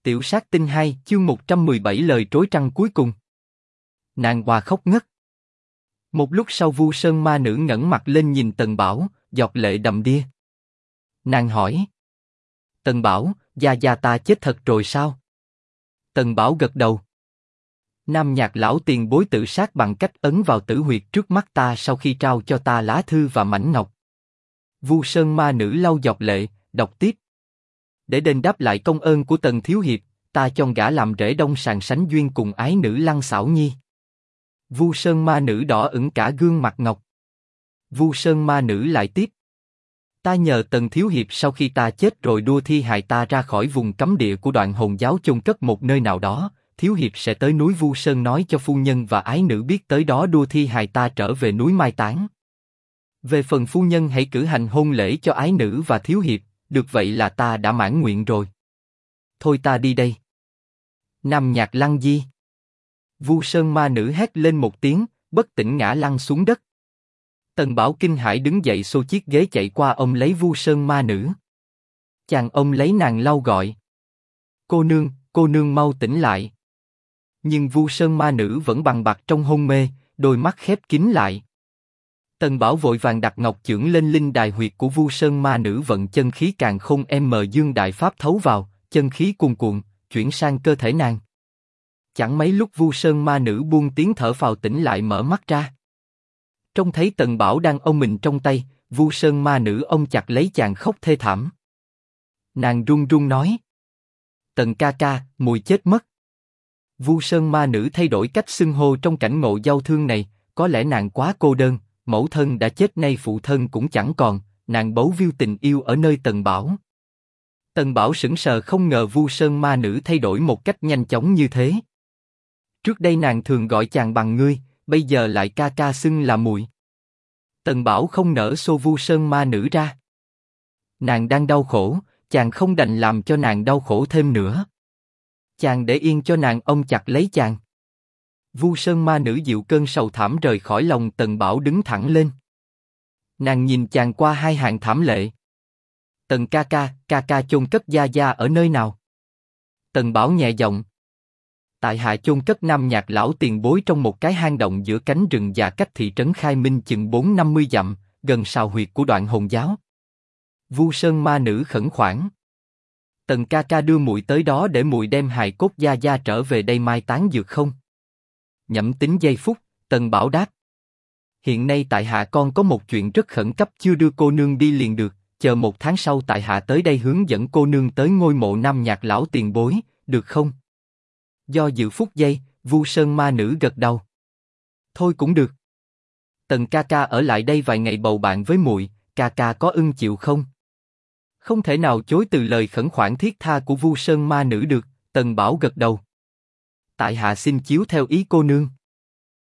Tiểu sát tinh 2, chương 117 lời trối trăng cuối cùng. Nàng hòa khóc ngất. Một lúc sau Vu Sơn ma nữ ngẩng mặt lên nhìn Tần Bảo, giọt lệ đầm đìa. Nàng hỏi: Tần Bảo, gia gia ta chết thật rồi sao? Tần Bảo gật đầu. Nam Nhạc lão tiền bối tự sát bằng cách ấn vào tử huyệt trước mắt ta sau khi trao cho ta lá thư và mảnh ngọc. Vu Sơn ma nữ lau giọt lệ, đọc tiếp: Để đền đáp lại công ơn của Tần thiếu hiệp, ta chọn gả làm rể đông sàng sánh duyên cùng ái nữ Lăng Xảo Nhi. Vu Sơn ma nữ đỏ ửng cả gương mặt ngọc. Vu Sơn ma nữ lại tiếp: Ta nhờ Tần thiếu hiệp sau khi ta chết rồi đưa thi hài ta ra khỏi vùng cấm địa của Đoạn Hồn giáo chôn cất một nơi nào đó. Thiếu hiệp sẽ tới núi Vu Sơn nói cho phu nhân và ái nữ biết tới đó đưa thi hài ta trở về núi mai táng. Về phần phu nhân hãy cử hành hôn lễ cho ái nữ và thiếu hiệp. Được vậy là ta đã mãn nguyện rồi. Thôi ta đi đây. Nam Nhạc Lăng Di. Vu Sơn ma nữ hét lên một tiếng, bất tỉnh ngã lăn xuống đất. Tần Bảo kinh hãi đứng dậy xô chiếc ghế chạy qua ôm lấy Vu Sơn ma nữ. Chàng ôm lấy nàng lau gọi: cô nương mau tỉnh lại. Nhưng Vu Sơn ma nữ vẫn bằng bạc trong hôn mê, đôi mắt khép kín lại. Tần Bảo vội vàng đặt ngọc chưởng lên linh đài huyệt của Vu Sơn ma nữ, vận chân khí càn khôn dương đại pháp thấu vào, chân khí cuồn cuộn chuyển sang cơ thể nàng. Chẳng mấy lúc Vu Sơn ma nữ buông tiếng thở phào tỉnh lại, mở mắt ra. Trông thấy Tần Bảo đang ôm mình trong tay, Vu Sơn ma nữ ôm chặt lấy chàng khóc thê thảm. Nàng run run nói: Tần ca ca, mùi chết mất. Vu Sơn ma nữ thay đổi cách xưng hô trong cảnh ngộ đau thương này, có lẽ nàng quá cô đơn. Mẫu thân đã chết, nay phụ thân cũng chẳng còn, nàng bấu víu tình yêu ở nơi Tần Bảo. Tần Bảo sững sờ không ngờ Vu Sơn ma nữ thay đổi một cách nhanh chóng như thế. Trước đây nàng thường gọi chàng bằng ngươi, bây giờ lại ca ca xưng là muội. Tần Bảo không nỡ xô Vu Sơn ma nữ ra. Nàng đang đau khổ, chàng không đành làm cho nàng đau khổ thêm nữa. Chàng để yên cho nàng ôm chặt lấy chàng. Vu Sơn ma nữ dịu cơn sầu thảm rời khỏi lòng Tần Bảo, đứng thẳng lên. Nàng nhìn chàng qua hai hàng thảm lệ. Tần ca ca chôn cất gia gia ở nơi nào? Tần Bảo nhẹ giọng: Tại hạ chôn cất Nam Nhạc lão tiền bối trong một cái hang động giữa cánh rừng già cách thị trấn Khai Minh chừng 4-50 dặm, gần sào huyệt của Đoạn Hồn giáo. Vu Sơn ma nữ khẩn khoản: Tần ca ca đưa muội tới đó để muội đem hài cốt gia gia trở về đây mai táng được không? Nhẫm tính giây phút, Tần Bảo đáp: Hiện nay tại hạ con có một chuyện rất khẩn cấp chưa đưa cô nương đi liền được, chờ 1 tháng sau tại hạ tới đây hướng dẫn cô nương tới ngôi mộ Nam Nhạc lão tiền bối, được không? Do dự phút giây, Vu Sơn ma nữ gật đầu: Thôi cũng được. Tần ca ca ở lại đây vài ngày bầu bạn với muội, ca ca có ưng chịu không? Không thể nào chối từ lời khẩn khoản thiết tha của Vu Sơn ma nữ được. Tần Bảo gật đầu: Tại hạ xin chiếu theo ý cô nương.